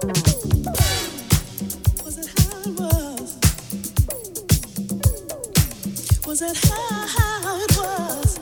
Was it how it was? Was it how it was?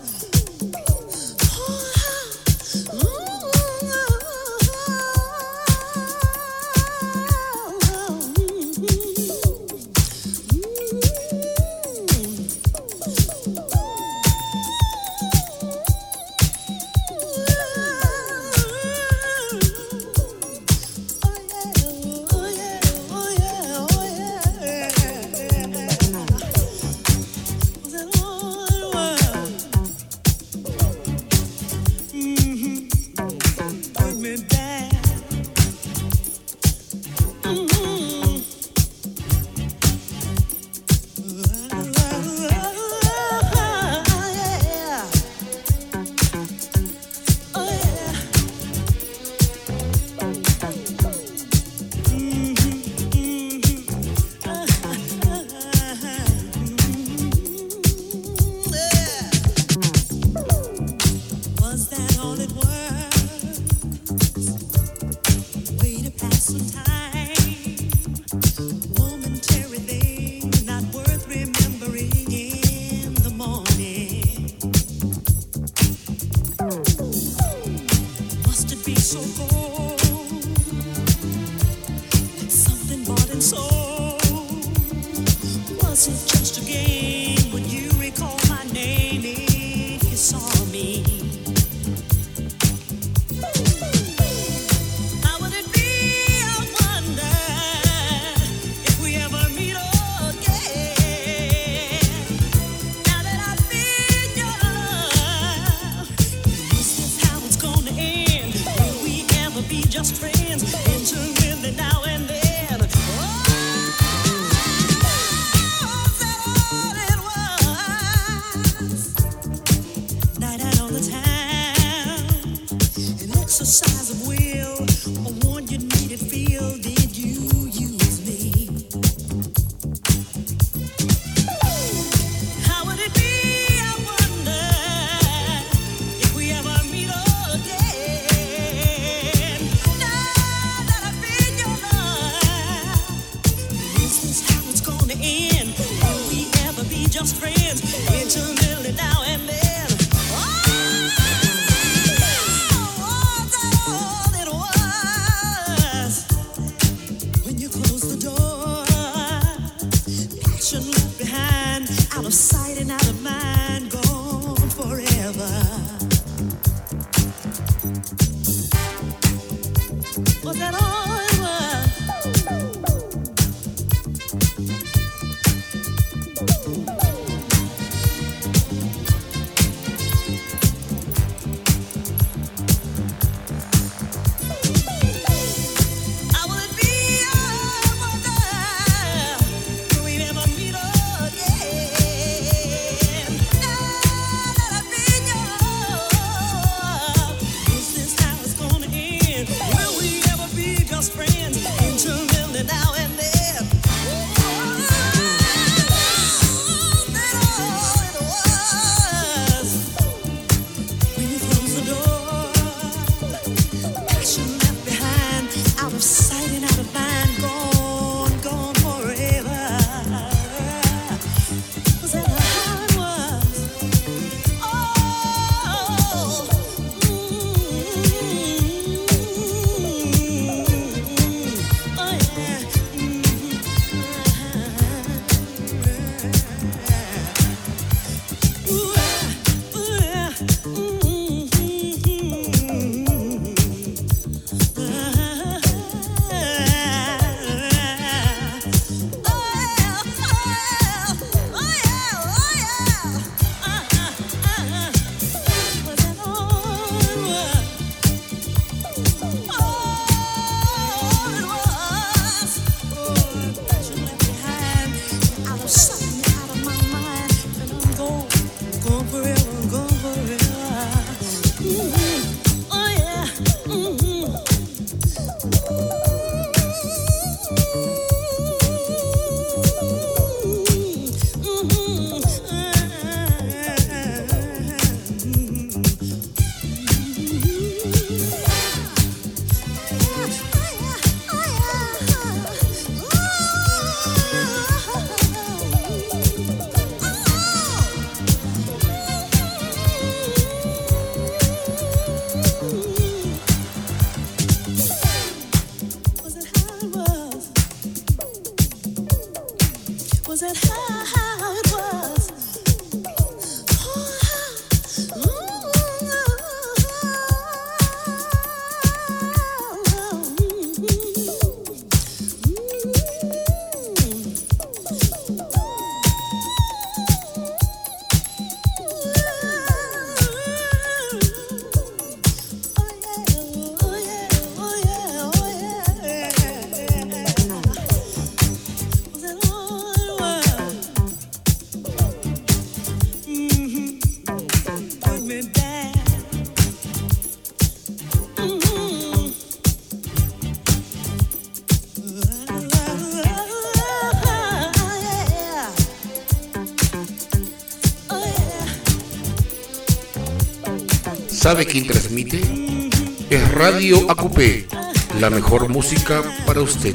¿Sabe quién transmite? Es Radio ACUPE, la mejor música para usted.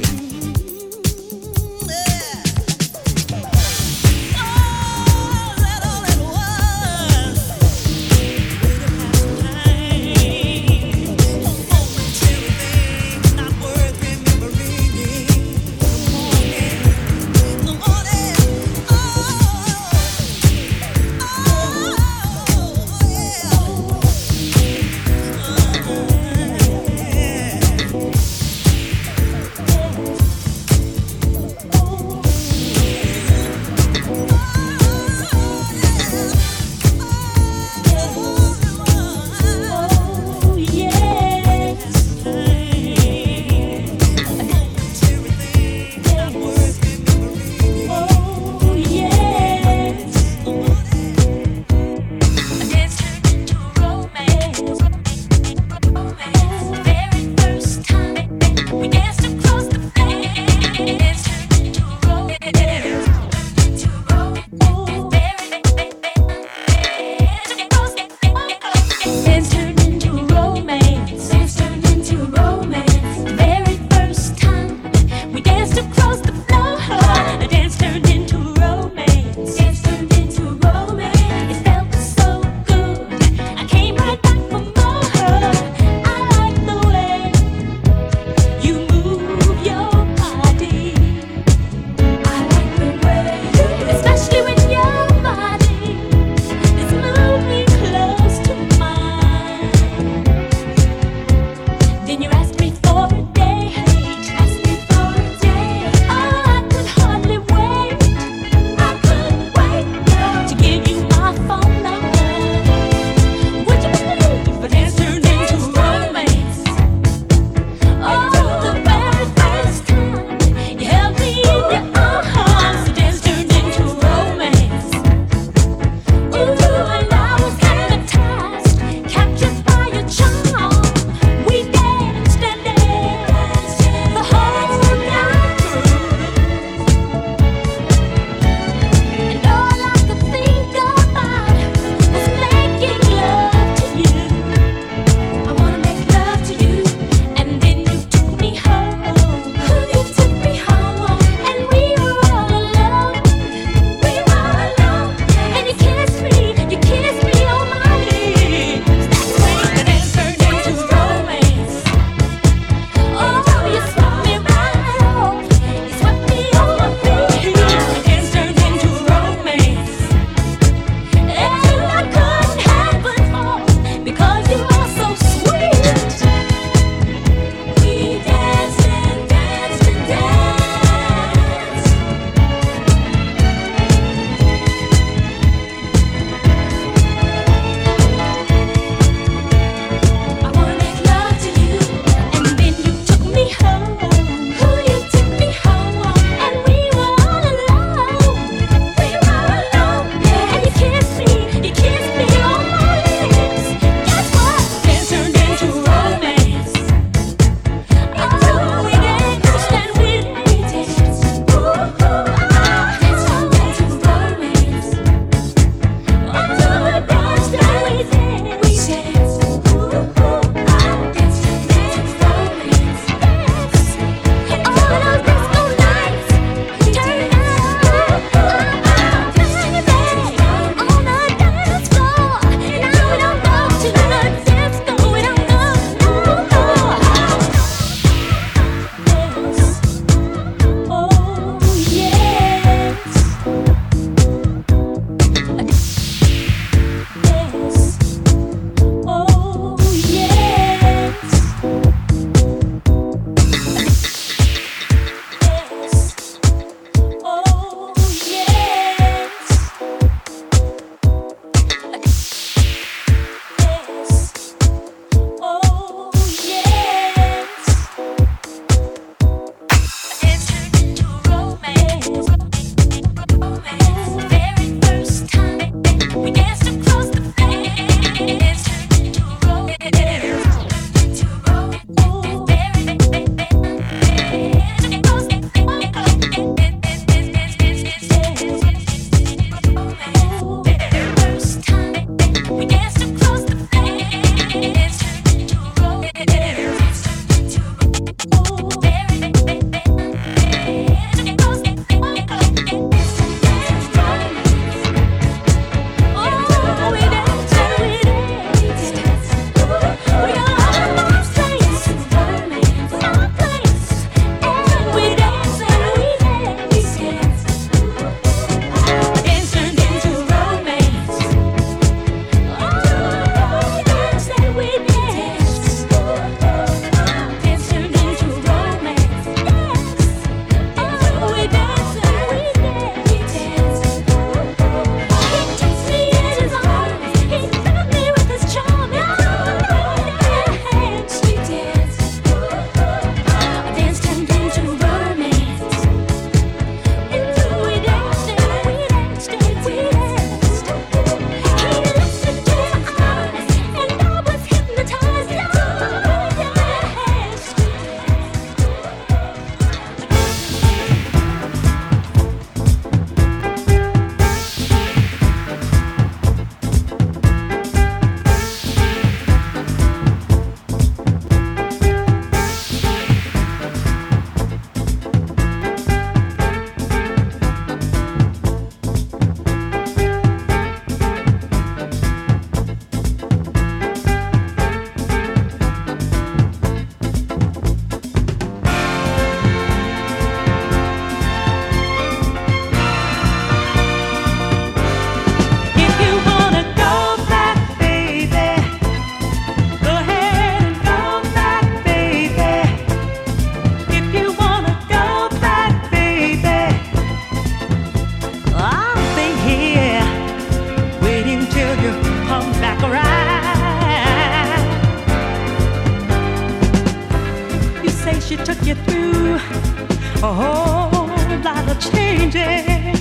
she took you through a whole lot of changes.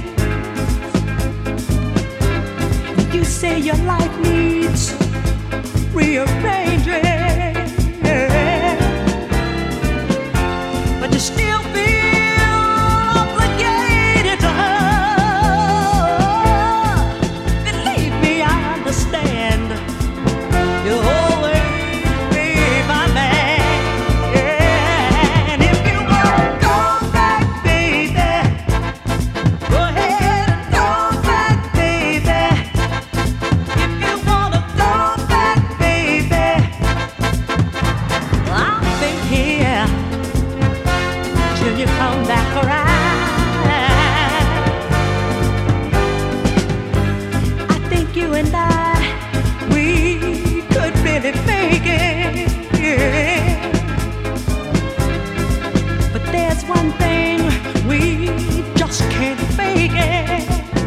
You say your life needs rearranging, but you still feel obligated to her. Believe me, I understand. You'll always be my man. And if you wanna go back, baby, go ahead and go back, baby. If you wanna go back, baby, I'll be here till you come back around. I think you and I, we could really make it. But there's one thing, we just can't fake it.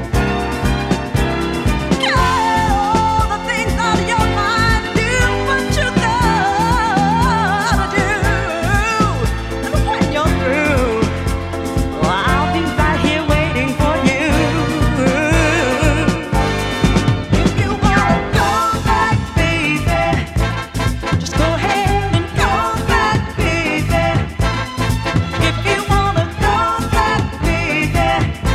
Get all the things out of your mind, do what you gotta do. And when you're through, I'll be right here waiting for you. If you wanna go back, baby, just go ahead and go back, baby. If you wanna go back, baby,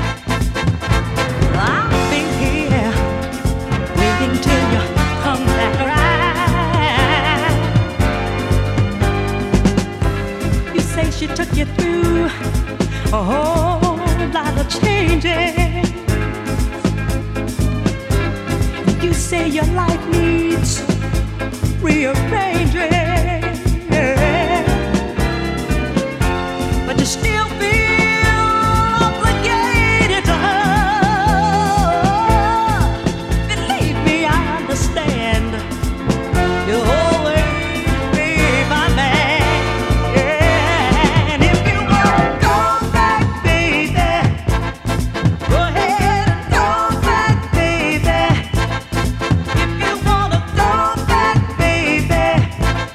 I'll be here waiting till you come back around. You say she took you through a whole lot of changes. You say your life needs rearranging, but you still feel obligated to her. Believe me, I understand. You'll always be my man. And if you wanna go back, baby, go ahead and go back, baby. If you wanna go back, baby,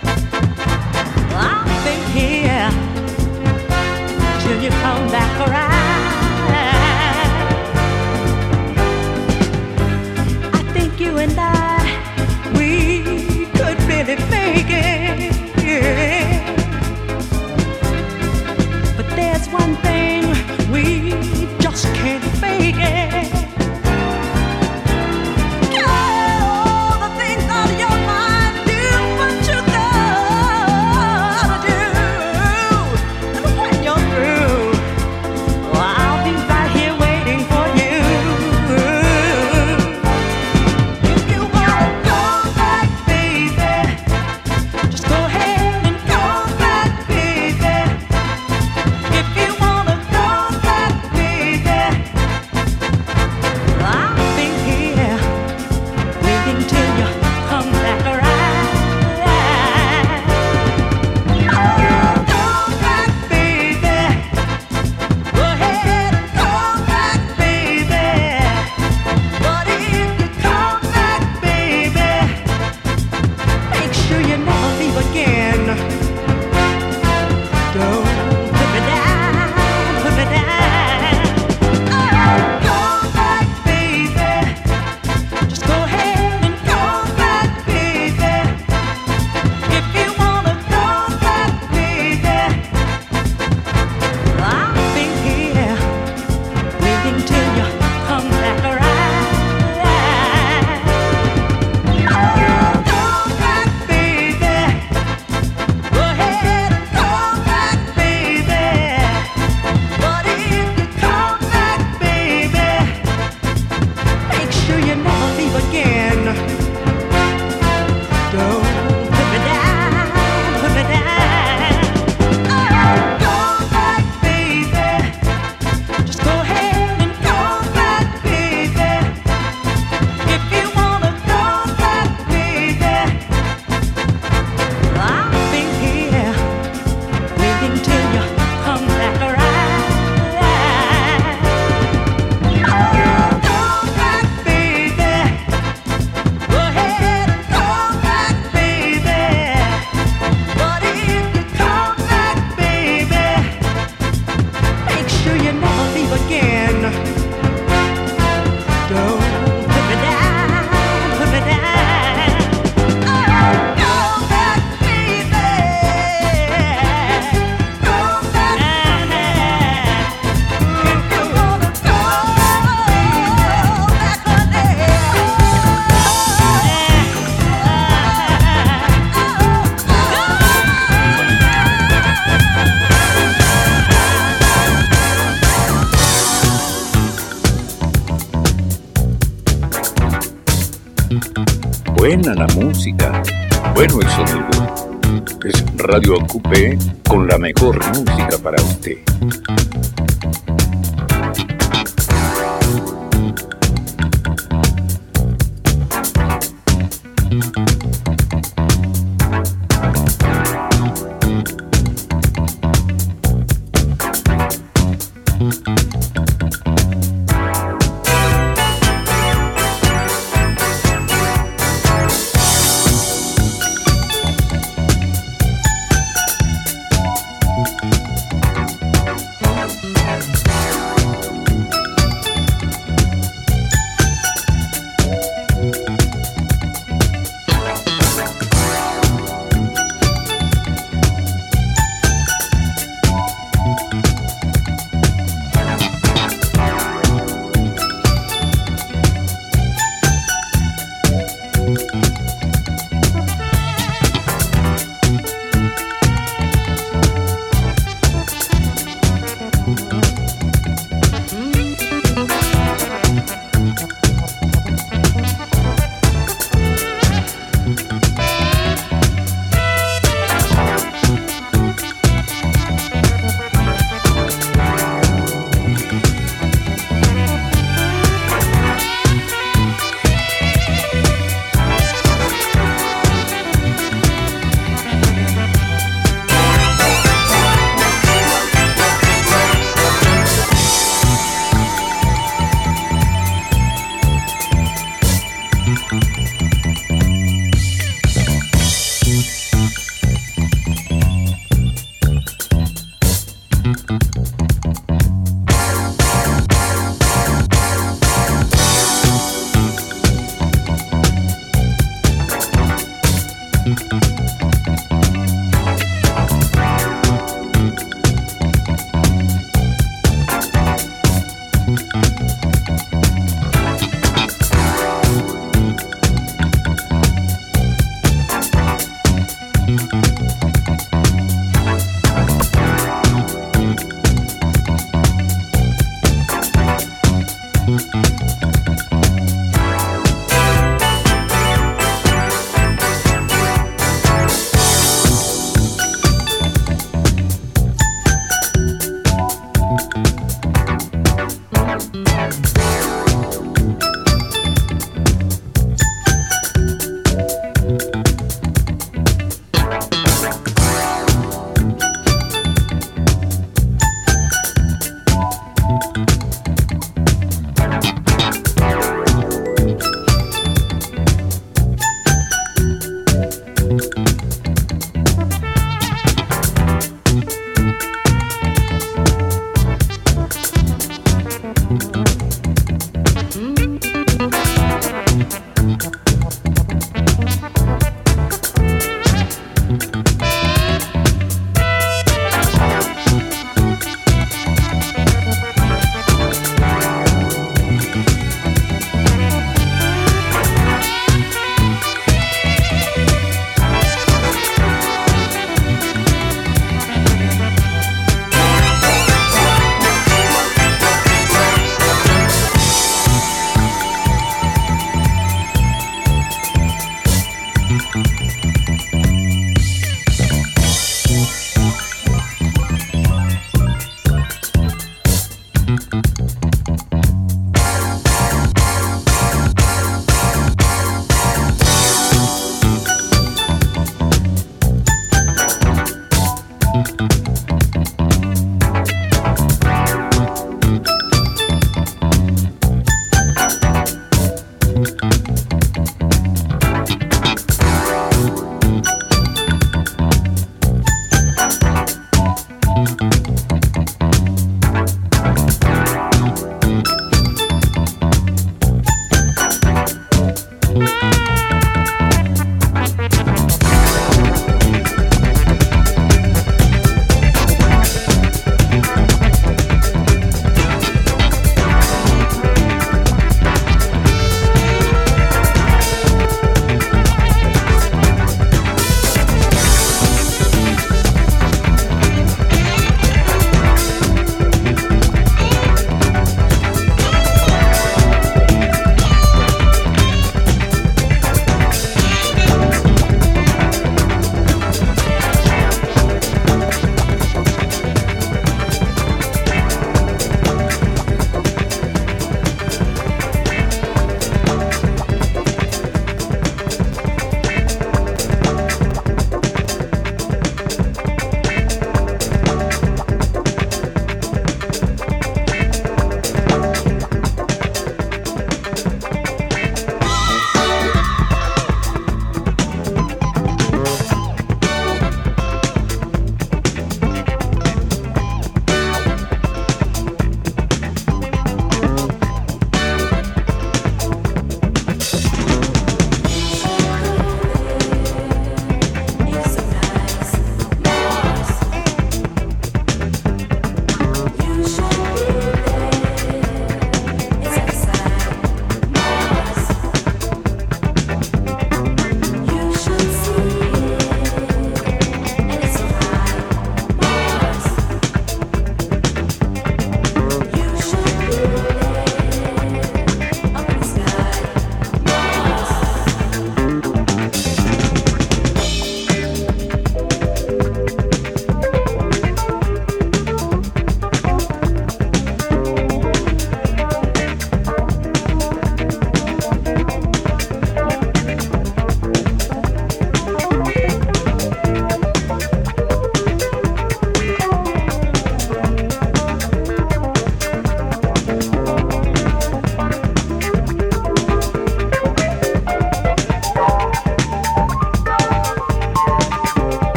buena la música, bueno el sonido. Es Radio Acupé con la mejor música para usted.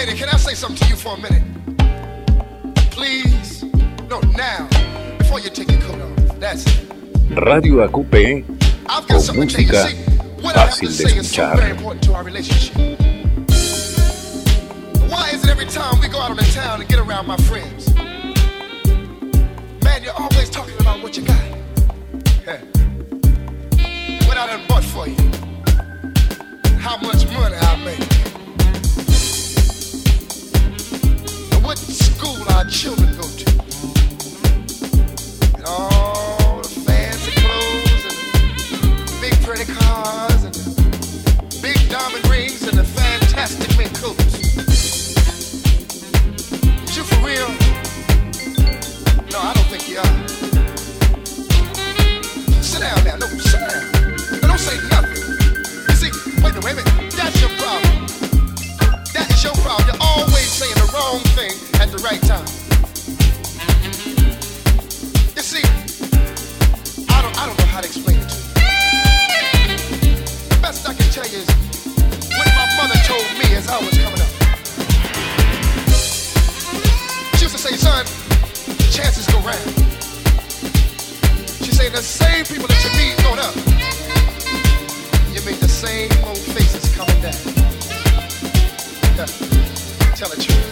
lady, can I say something to you for a minute? Please? No, now. Before you take your coat off. That's it. Radio AQP I've got con something to tell you. música See, what I have to fácil de say is so very escuchar. important to our relationship. Why is it every time we go out on the town and get around my friends, man, you're always talking about what you got? Yeah. What I done bought for you. How much money I make. And what school our children go to. And all the fancy clothes and the big pretty cars and the big diamond rings and the fantastic mink coats. You for real? No, I don't think you are. Sit down now. No, sit down. Now, don't say nothing. You see, wait a minute. That's your problem. That is your problem. You're always saying the wrong thing at the right time. You see, I don't know how to explain it to you. The best I can tell you is what my mother told me as I was coming up. She used to say, son, chances go round. She said, the same people that you meet going up, you make the same old faces coming down. Yeah. Tell the truth.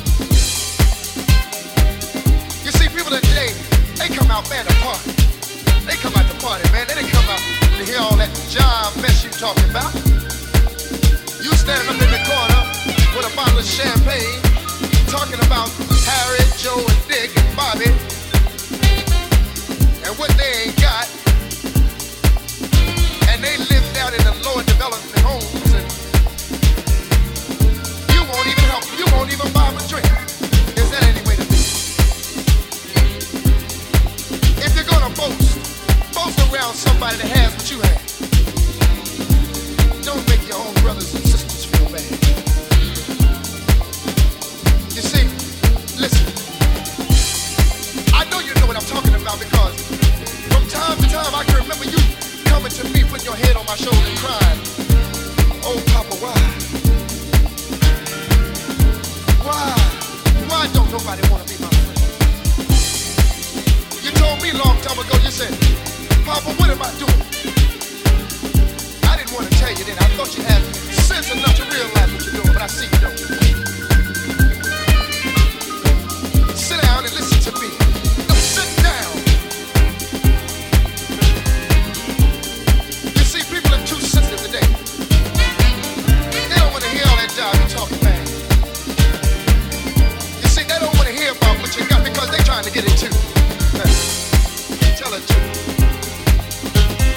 You see, people today, they come out, man, to party. They come out to party, man. They didn't come out to hear all that job mess you talking about. You standing up in the corner with a bottle of champagne, talking about Harry, Joe, and Dick, and Bobby, and what they ain't got. And they live down in the lower development homes, and you won't even help, you won't even buy them a drink. Is that any way to be? If you're gonna boast around somebody that has what you have. Don't make your own brothers and sisters feel bad. You see, listen, I know you know what I'm talking about because from time to time I can remember you coming to me, putting your head on my shoulder and crying, oh Papa, why? Why don't nobody want to be my friend? You told me a long time ago, you said, Papa, what am I doing? I didn't want to tell you then. I thought you had sense enough to realize what you're doing, but I see you don't. Sit down and listen to me. No, sit down. You see, people are too sensitive today. They don't want to hear all that job you talking, man. You see, they don't want to hear about what you got because they're trying to get it too. Tell it to me.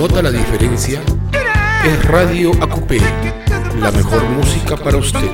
nota la diferencia? Es Radio AQP, la mejor música para usted.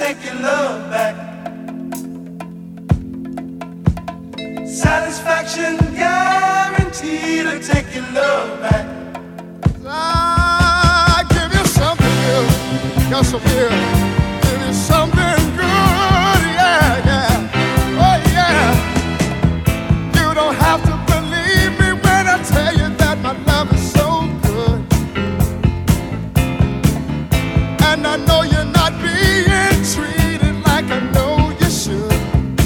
take your love back. Satisfaction guaranteed to take your love back. I give you something good, got some good. Give you something good, yeah, yeah, oh yeah. You don't have to believe me when I tell you that my love is so good. And I know you're not being treated like I know you should.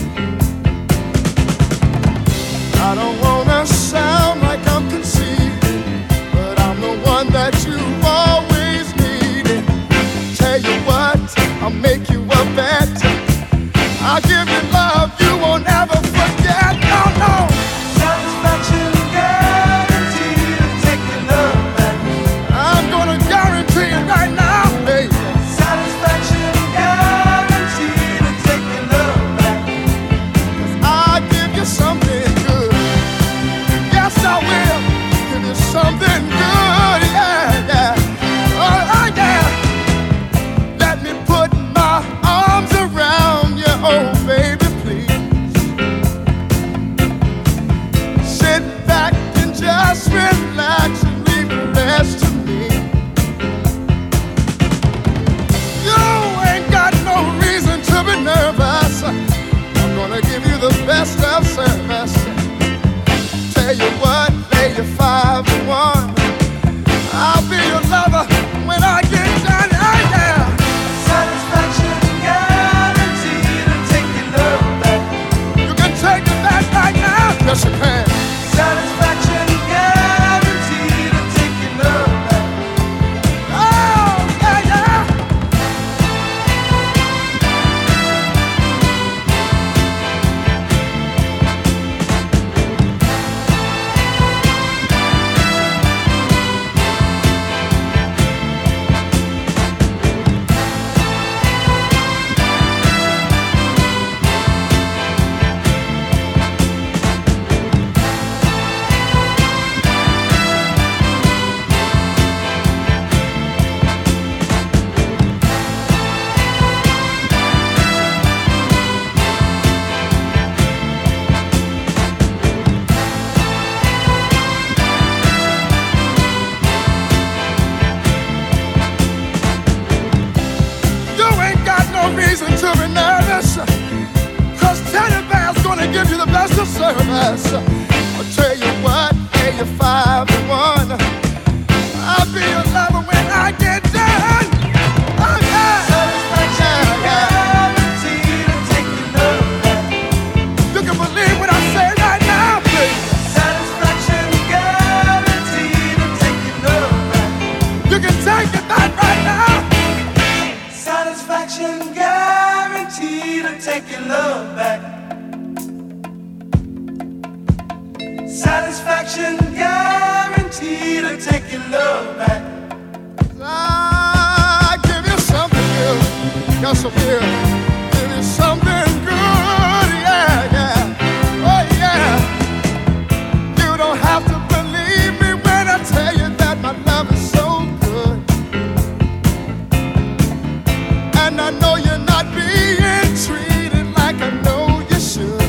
I don't wanna sound like I'm conceited, but I'm the one that you always needed. Tell you what, I'll make you a bet. I'll give you love you won't ever forget. No, no. Satisfaction guaranteed to take your love back. I'm gonna guarantee it right now, baby. Satisfaction guaranteed to take your love back. 'Cause I'll give you something good. Yes, I will. Give you something good, yeah, yeah. Oh, yeah. Let me put my arms around you, oh, baby, please. Sit back and just relax and leave the rest to me. You ain't got no reason to be nervous. I'm gonna give you the best of service. Tell you what, lay you 5 to 1. I'll be your lover when I get done. Oh, yeah. Satisfaction guaranteed to take your love back. You can take it back right now. Yes, you can. Satisfaction guaranteed to take your love back. Oh, yeah, yeah. You ain't got no reason to be nervous, 'cause Teddy Bear's gonna give you the best of service. I'll tell you what, pay you 5 to 1. I'll be your lover when I get done. Oh, yeah. Satisfaction Yeah, yeah. guaranteed to take your love back. You can believe what I say right now, please. Satisfaction guaranteed to take your love back. You can take it back right now. Satisfaction guaranteed to take your love back. Satisfaction guaranteed to take your love back. I give you something good, got some good. Give you something good, yeah, yeah, oh yeah. You don't have to believe me when I tell you that my love is so good. And I know you're not being treated like I know you should.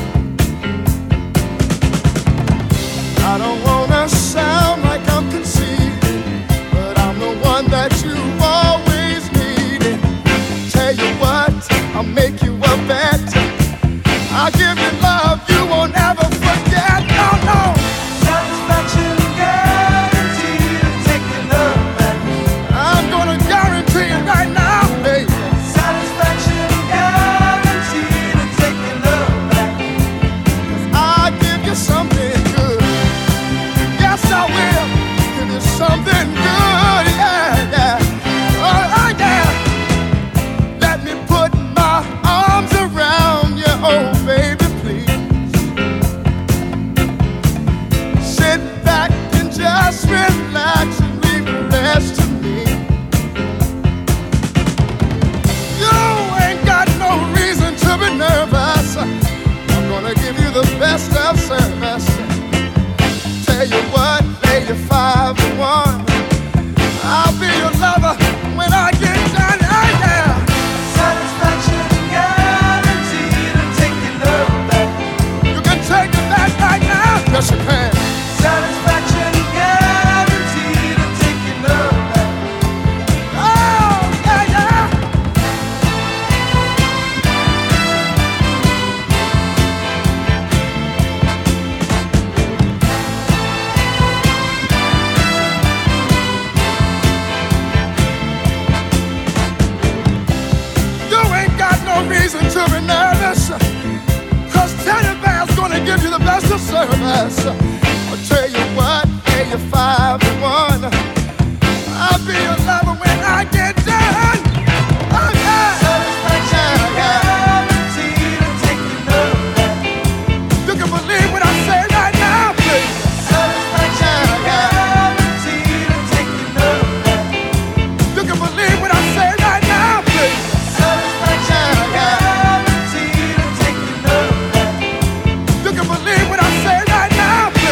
I don't wanna sound like I'm conceited, but I'm the one that you always needed. Tell you what, I'll make you a bet. I'll give you love you won't ever forget. No, no. Satisfaction guaranteed to take your love back. I'm gonna guarantee it right now, baby. Satisfaction guaranteed to take your love back. 'Cause I'll give you something good. Yes, I will. Give you something good, yeah, yeah. Oh, yeah. Let me put my arms around you, oh, baby, please. Sit back and just relax and leave the rest to me. You ain't got no reason to be nervous. I'm gonna give you the best of service. Tell you what, lay you 5 to 1. I'll be your lover when I get done. Oh, yeah. Satisfaction service. I'll tell you what, pay you 5 to 1. I'll be your lover when I get done. Oh, yeah. Satisfaction, guaranteed to take your love. You can believe what I say right now, please. Satisfaction, guaranteed to take your love. You can believe what I say right now, please. Satisfaction, guaranteed to take your love. You can believe what I say right now, please.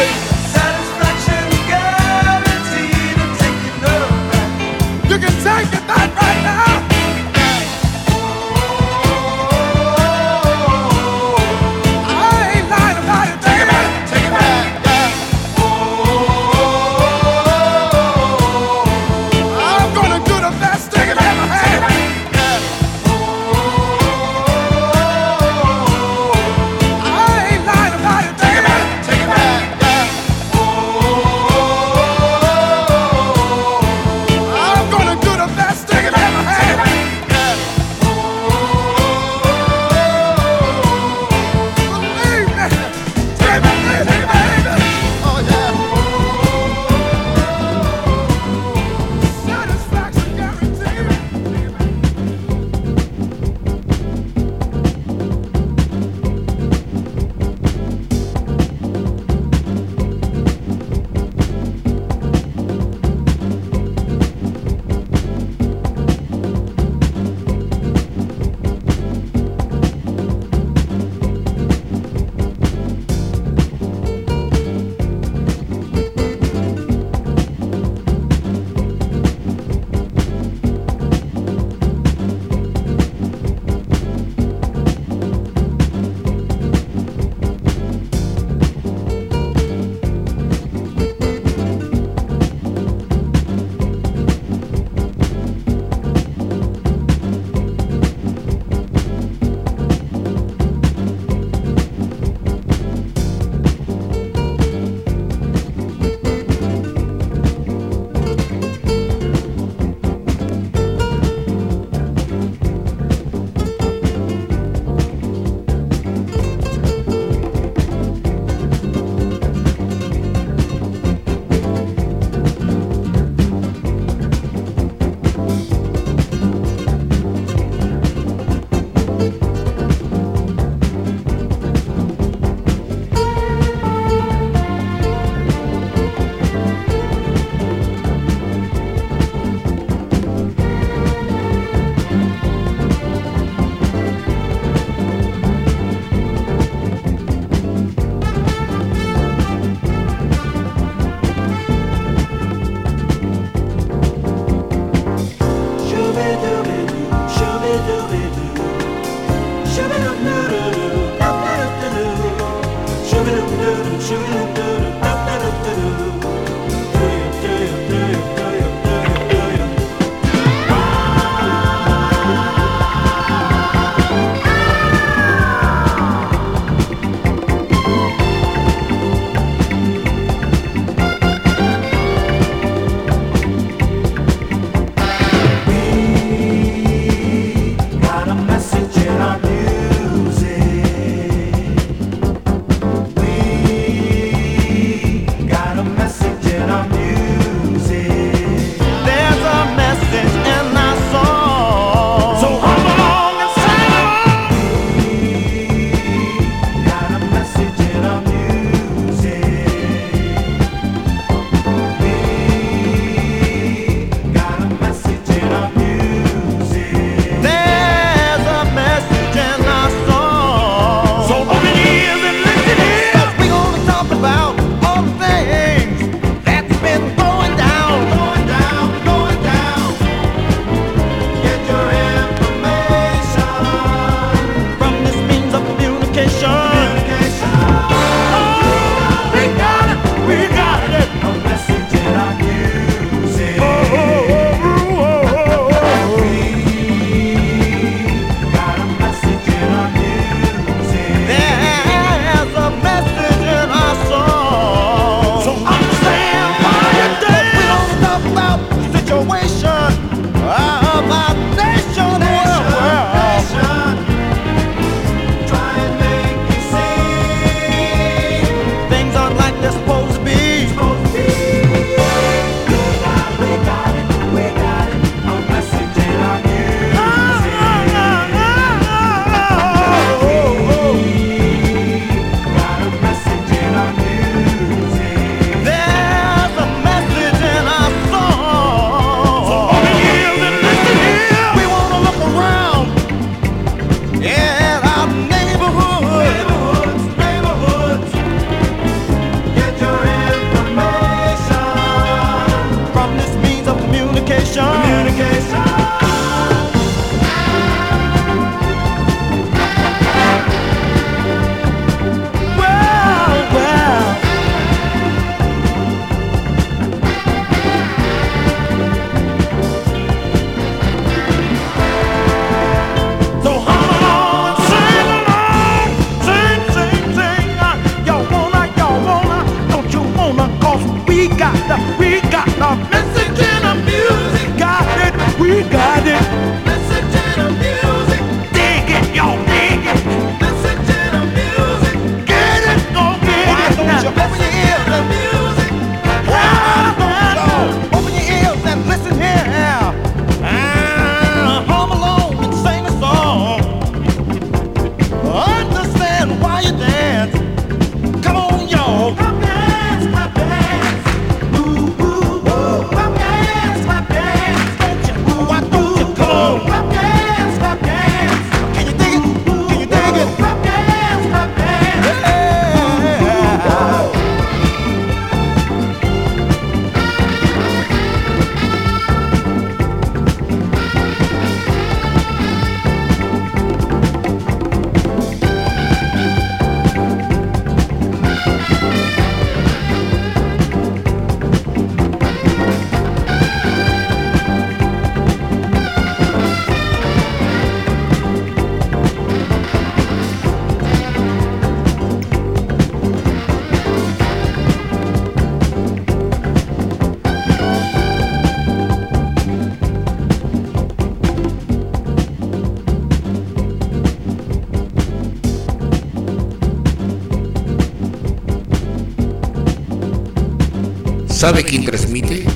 ¿Sabe quién transmite?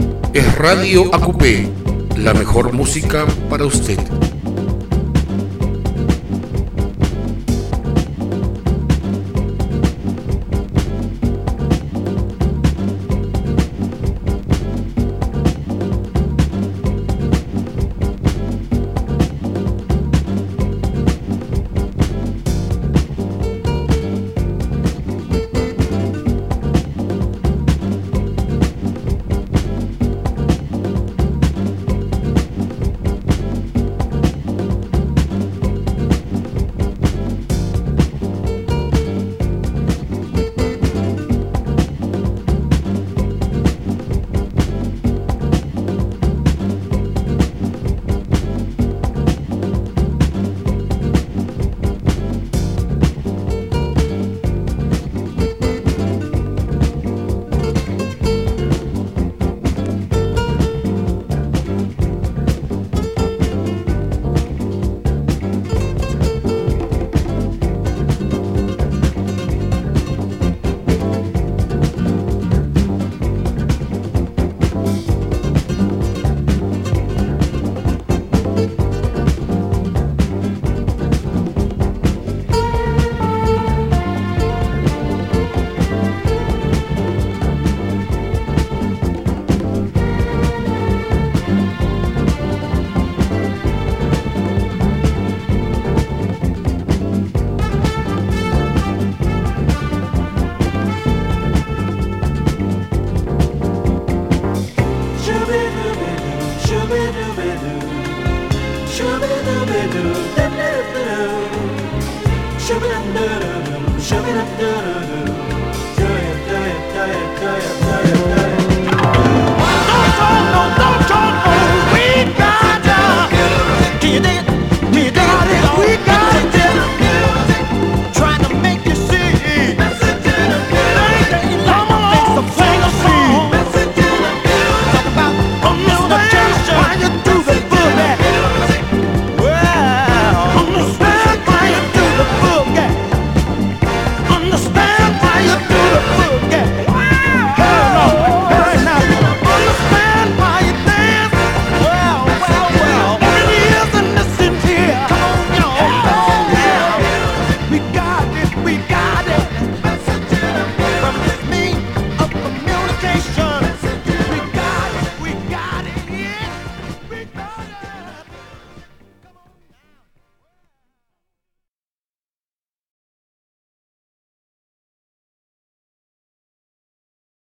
Es Radio AQP, la mejor música para usted. Shoo-be-doo-be-doo, shoo-be-doo-be-doo, shoo-be-doo-be-doo.